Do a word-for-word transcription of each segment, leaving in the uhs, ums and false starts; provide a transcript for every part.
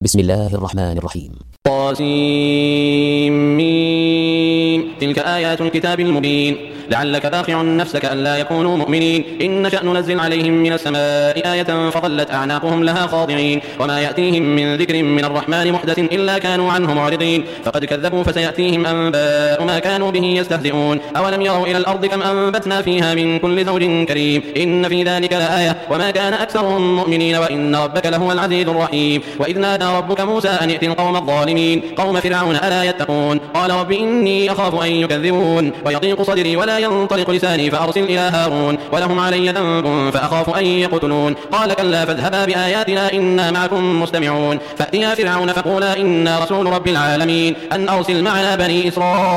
بسم الله الرحمن الرحيم. طاسيم. تلك آيات الكتاب المبين. لعلك باخع نفسك ألا يكونوا مؤمنين إن نشأ ننزل عليهم من السماء آية فظلت أعناقهم لها خاضعين وما يأتيهم من ذكر من الرحمن محدث إلا كانوا عنه معرضين فقد كذبوا فسيأتيهم أنباء ما كانوا به يستهزئون أولم يروا إلى الأرض كم أنبتنا فيها من كل زوج كريم إن في ذلك لآية وما كان أكثرهم مؤمنين وإن ربك لهو العزيز الرحيم. وإذ نادى ربك موسى أن ائت القوم الظالمين قوم فرعون ألا يتقون قال رب إني أخاف أن يكذبون ويضيق صدري ولا ينطلق لساني فأرسل إلى هارون ولهم علي ذنب فأخاف أن يقتلون قال كلا فاذهبا بآياتنا إنا معكم مستمعون فأتيا فرعون فقولا إنا رسول رب العالمين أن أرسل معنا بني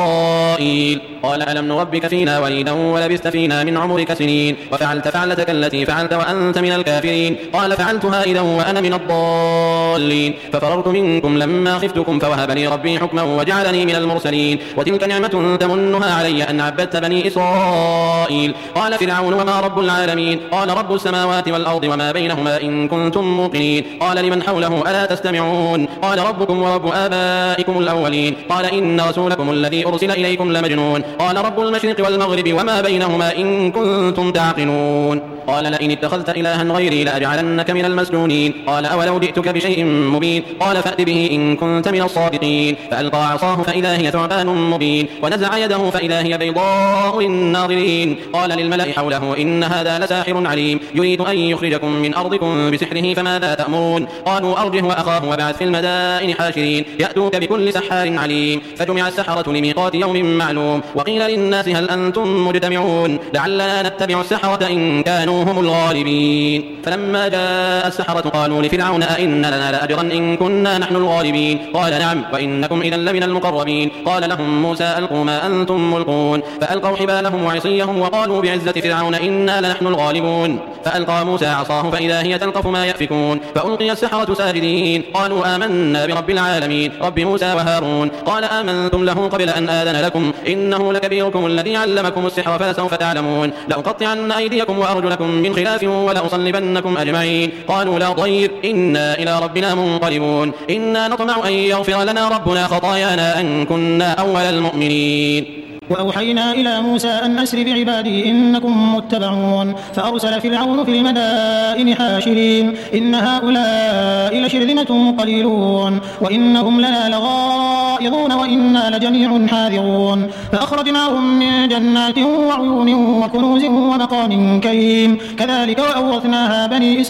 إسرائيل قال ألم نربك فينا وليدا ولبثت فينا من عمرك سنين وفعلت فعلتك التي فعلت وأنت من الكافرين قال فعلتها إذا وأنا من الضالين ففررت منكم لما خفتكم فوهب لي ربي حكما وجعلني من المرسلين وتلك نعمة تمنها علي أن عبدت بني إسرائيل. قال فرعون وما رب العالمين قال رب السماوات والأرض وما بينهما إن كنتم موقنين قال لمن حوله ألا تستمعون قال ربكم ورب آبائكم الأولين قال إن رسولكم الذي أرسل إليكم لمجنون قال رب المشرق والمغرب وما بينهما إن كنتم تعقلون قال لئن اتخذت إلها غيري لأجعلنك من المسجونين قال أولو جئتك بشيء مبين قال فأت به إن كنت من الصادقين فألقى عصاه فإذا هي ثعبان مبين ونزع يده فإذا هي بيضاء للناظرين قال للملأ حوله إن هذا لساحر عليم يريد أن يخرجكم من أرضكم بسحره فماذا تأمرون قالوا أرجه وأخاه وبعث في المدائن حاشرين يأتوك بكل سحار عليم فجمع السحرة لميقات يوم معلوم وقيل للناس هل أنتم مجتمعون لعلنا نتبع السحرة إن كانوا هم الغالبين. فلما جاء السحرة قالوا لفرعون أئن لنا لأجرا إن كنا نحن الغالبين قال نعم وإنكم إذا لمن المقربين. قال لهم موسى ألقوا ما أنتم ملقون فألقوا حبالهم وعصيهم وقالوا بعزة فرعون إنا لنحن الغالبون فألقى موسى عصاه فإذا هي تلقف ما يأفكون فألقي السحرة ساجدين قالوا آمنا برب العالمين رب موسى وهارون قال آمنتم له قبل أن آذن لكم إنه لكبيركم الذي علمكم السحر فلسوف تعلمون لأقطعن أيديكم وأرجلكم من خلاف ولأصلبنكم أجمعين قالوا لا ضير إنا إلى ربنا منقلبون إنا نطمع أن يغفر لنا ربنا خطايانا أن كنا أول المؤمنين. وأوحينا إلى موسى أن أسر بعبادي إنكم متبعون فأرسل فرعون في المدائن حاشرين إن هؤلاء لشرذمة قليلون وإنهم لنا لغائظون وإنا لجميع حاذرون فأخرجناهم من جنات وعيون وكنوز ومقام كريم كذلك وأورثناها بني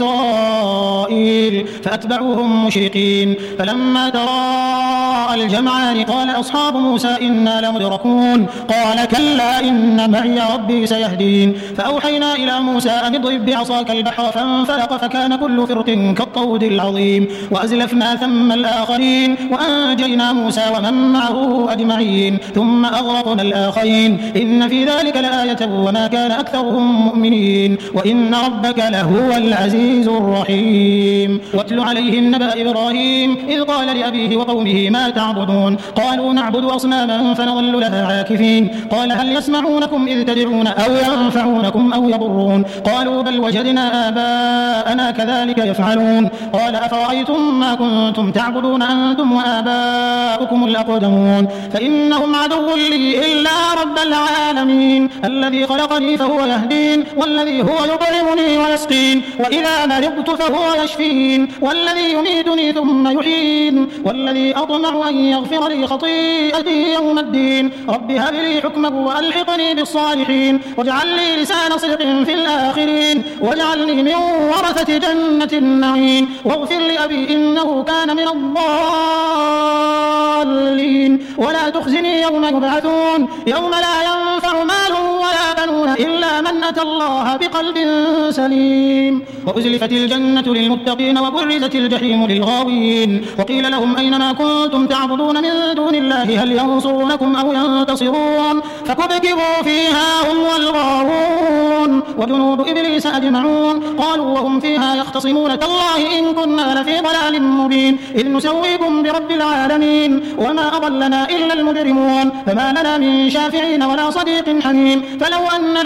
إسرائيل فأتبعوهم مشرقين فلما تراءى الجمعان قال أصحاب موسى إنا لمدركون قال كلا إن معي ربي سيهدين فأوحينا إلى موسى أن اضرب بعصاك البحر فانفلق فكان كل فرق كالطود العظيم وأزلفنا ثم الآخرين وأنجينا موسى ومن معه أجمعين ثم أغرقنا الآخرين إن في ذلك لآية وما كان أكثرهم مؤمنين وإن ربك لهو العزيز الرحيم. واتل عليهم نبأ إبراهيم إذ قال لأبيه وقومه ما تعبدون قالوا نعبد أصناما فنظل لها عاكفين قال هل يسمعونكم إذ تدعون أو ينفعونكم أو يضرون قالوا بل وجدنا آباءنا كذلك يفعلون قال أفرأيتم ما كنتم تعبدون أنتم وآباؤكم الأقدمون فإنهم عدو لي إلا رب العالمين الذي خلقني فهو يهدين والذي هو يطعمني ويسقين وإذا مرضت فهو يشفين والذي يميتني ثم يحيين والذي أطمع أن يغفر لي خطيئتي يوم الدين رب هب لي حكما وألحقني بالصالحين واجعل لي لسان صدق في الآخرين واجعلني من ورثة جنة النعيم واغفر لأبي إنه كان من الضالين ولا تخزني يوم يبعثون يوم لا ينفع مال ولا بنون إلا من أتى الله بقلب سليم. وأزلفت الجنة للمتقين وبرزت الجحيم للغاوين وقيل لهم أينما كنتم تعبدون من دون الله هل ينصرونكم أو ينتصرون فكبكبوا فيها هم والغاوون وجنود إبليس أجمعون قالوا وهم فيها يختصمون تالله إن كنا لفي ضلال مبين إذ نسويكم برب العالمين وما أضلنا إلا المجرمون فما لنا من شافعين ولا صديق حميم فلو أن لنا كرة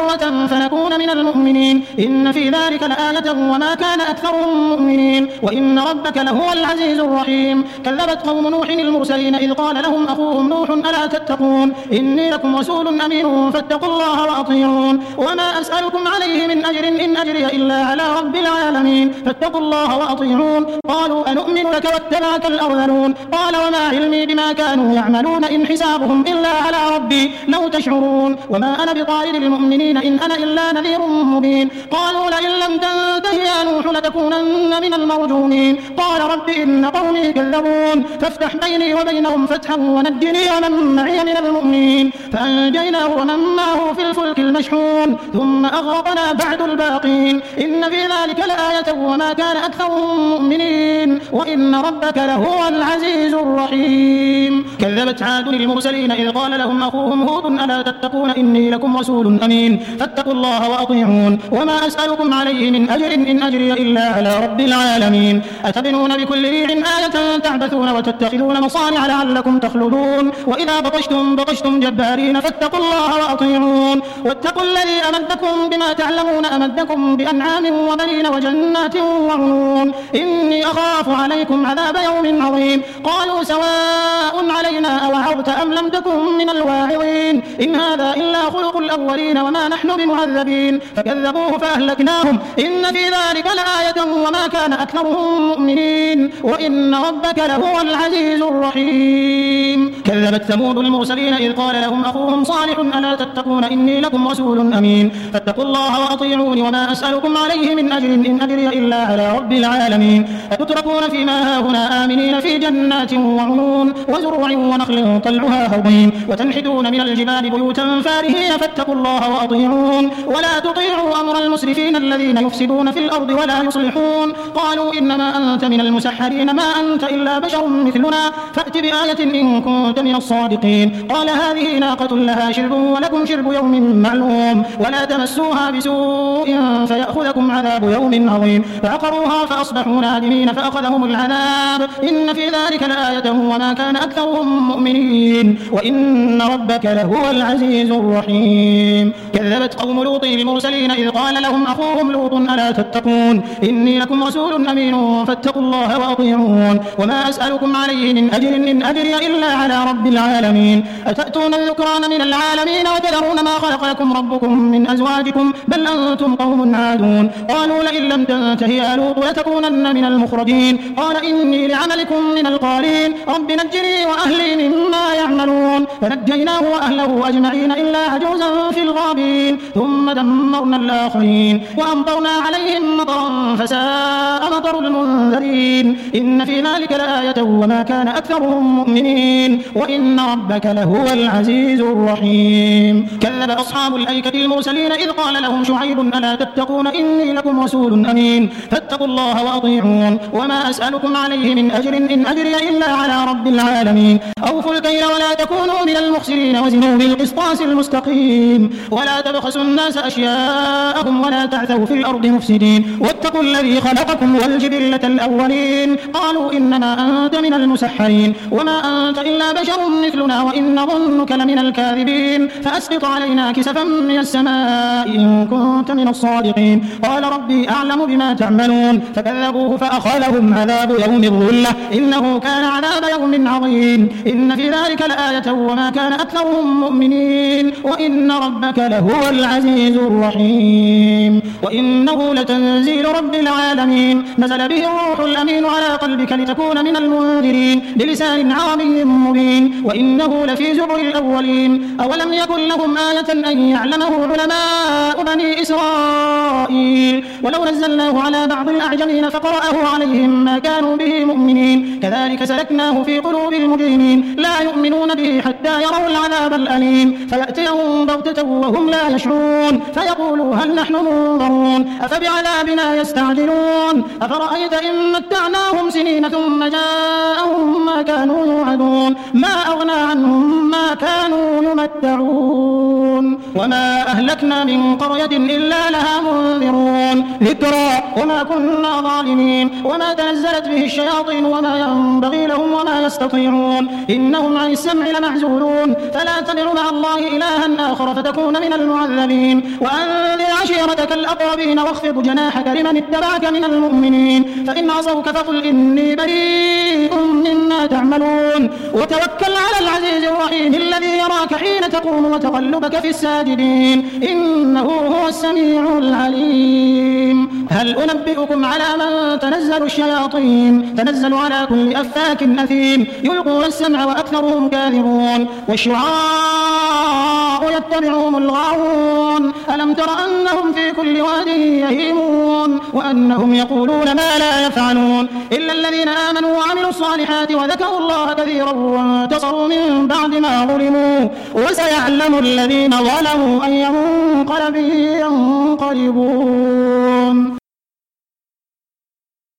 مرة فنكون من المؤمنين إن في ذلك لآية وما كان أكثرهم مؤمنين وإن ربك لهو العزيز الرحيم كذبت قوم نوح المرسلين إذ قال لهم أخوهم نوح ألا تتقون إني لكم رسول أمين فاتقوا الله وأطيعون وما أسألكم عليه من أجر إن أجري إلا على رب العالمين فاتقوا الله وأطيعون قالوا أنؤمن لك واتبعك الأرذلون قال وما علمي بما كانوا يعملون إن حسابهم إلا على ربي لو تشعرون وما أنا بطارد المؤمنين إن أنا إلا نذير مبين قالوا لئن لم تنته يا نوح لتكونن من المرجومين قال رب إن قومي كذبون فافتح بيني وبينهم فتحا ونجني ومن معي من المؤمنين فأنجيناه ومن معه في الفلك المشحون ثم أغرقنا بعد الباقين إن في ذلك لآية وما كان أكثرهم مؤمنين وإن ربك لهو العزيز الرحيم كذبت عاد المرسلين إذ قال لهم أخوهم هود ألا تتقون إني لكم رسول أمين فاتقوا الله وأطيعون وما أسألكم عليه من أجر إن أجري إلا على رب العالمين أتبنون بكل ريع آية تعبثون وتتخذون مصانع لعلكم تخلدون وإذا بطشتم بطشتم جبارين فاتقوا الله وأطيعون واتقوا الذي أمدكم بما تعلمون أمدكم بأنعام وبنين وجنات وعيون إني أخاف عليكم عذاب يوم عظيم قالوا سواء علينا أوعظت أم لم تكن من الواعظين إن هذا إلا خلق الأولين وما نحن بمعذبين فكذبوه فأهلكناهم إن في ذلك لآية وما كان أكثرهم مؤمنين وإن ربك لهو العزيز الرحيم كذبت ثمود المرسلين إذ قال لهم أخوهم صالح ألا تتقون إني لكم رسول أمين فاتقوا الله وأطيعون وما أسألكم عليه من أجر إن أجري إلا على رب العالمين أتتركون فيما هاهنا آمنين في جنات وعيون وزروع ونخل طلعها هضيم وتنحتون من الجبال بيوتا فارهين فاتقوا الله وأطيعون ولا تطيعوا أمر المسرفين الذين يفسدون في الأرض ولا يصلحون قالوا إنما أنت من المسحرين ما أنت إلا بشر مثلنا فأت بآية إن كنت من الصادقين قال هذه ناقة لها شرب ولكم شرب يوم معلوم ولا تمسوها بسوء فيأخذكم عذاب يوم عظيم فعقروها فأصبحوا نادمين فأخذهم العذاب إن في ذلك لآية وما كان أكثرهم مؤمنين وإن ربك لهو العزيز الرحيم كذبت قوم لوط المرسلين إذ قال لهم أخوهم لوط ألا تتقون إني لكم رسول أمين فاتقوا الله وأطيعون وما أسألكم عليه من أجر إن أجري إلا على رب العالمين أتأتون الذكران من العالمين وتذرون ما خلق لكم ربكم من أزواجكم بل أنتم قوم عادون قالوا لئن لم تنته يا لوط لتكونن من المخرجين قال إني لعملكم من القالين رب نجني وأهلي مما يعملون فنجيناه وأهله أجمعين إلا عجوزا في الغابين ثم دمرنا الآخرين وأمطرنا عليهم مطرا فساء مطر المنذرين إن في ذلك لآية وما كان أكثرهم مؤمنين وإن ربك لهو العزيز الرحيم كذب أصحاب الأيكة المرسلين إذ قال لهم شعيب ألا تتقون إني لكم رسول أمين فاتقوا الله وأطيعون وما أسألكم عليه من أجر إن أجري إلا على رب العالمين أوفوا الكيل ولا تكونوا من المخسرين وزنوا بالقسطاس المستقيم ولا تبخسوا الناس أشياءهم ولا تعثوا في الأرض مفسدين واتقوا الذي خلقكم والجبلة الأولين قالوا إنما أنت من المسحرين وما أنت إلا بشر مثلنا وإن ظنك لمن الكاذبين فأسقط علينا كسفا من السماء إن كنت من الصادقين قال ربي أعلم بما تعملون فكذبوه فأخذهم عذاب يوم الظلة إنه كان عذاب يوم عظيم إن في ذلك لآية وما كان أكثرهم مؤمنين وإن ربك لهو العزيز الرحيم وإنه لتنزيل رب العالمين نزل به الروح الأمين على قلبك لتكون من المنذرين بلسان عربي مبين وإنه لفي زبر الأولين أولم يكن لهم آية أن يعلمه علماء بني إسرائيل ولو نزلناه على بعض الأعجمين فقرأه عليهم ما كانوا به مؤمنين كذلك سلكناه في قلوب المجرمين لا يؤمنون به حتى يروا العذاب الأليم فيأتيهم بغتة وهم لا يشعرون فيقولوا هل نحن منظرون أفبعذابنا يستعجلون أفرأيت إن متعناهم سنين ثم جاءهم ما كانوا يوعدون ما أغنى عنهم ما كانوا يمتعون وما أهلكنا من قرية إلا لها منذرون ذكرى وما كنا ظالمين وما تنزلت به الشياطين وما ينبغي لهم وما يستطيعون إنهم عن السمع لمعزولون فلا تدع مع الله إلها آخر فتكون من المعذبين وأنذر عشيرتك الأقربين واخفض جناحك لمن اتبعك من المؤمنين فإن عصوك فقل إني بريء مما تعملون وتوكل على العزيز الرحيم الذي يراك حين تقوم وتقلبك في الساجدين إنه هو السميع العليم هل أنبئكم على من تنزل الشياطين تنزل على كل أفاك أثيم يلقون السمع وأكثرهم كاذبون والشعراء يتبعهم الغاوون ألم تر أنهم في كل واد يهيمون وأنهم يقولون ما لا يفعلون إلا الذين آمنوا وعملوا الصالحات وذكروا الله كثيرا وانتصروا من بعد ما ظلموا وسيعلم الذين ظلموا أي منقلب ينقلبون.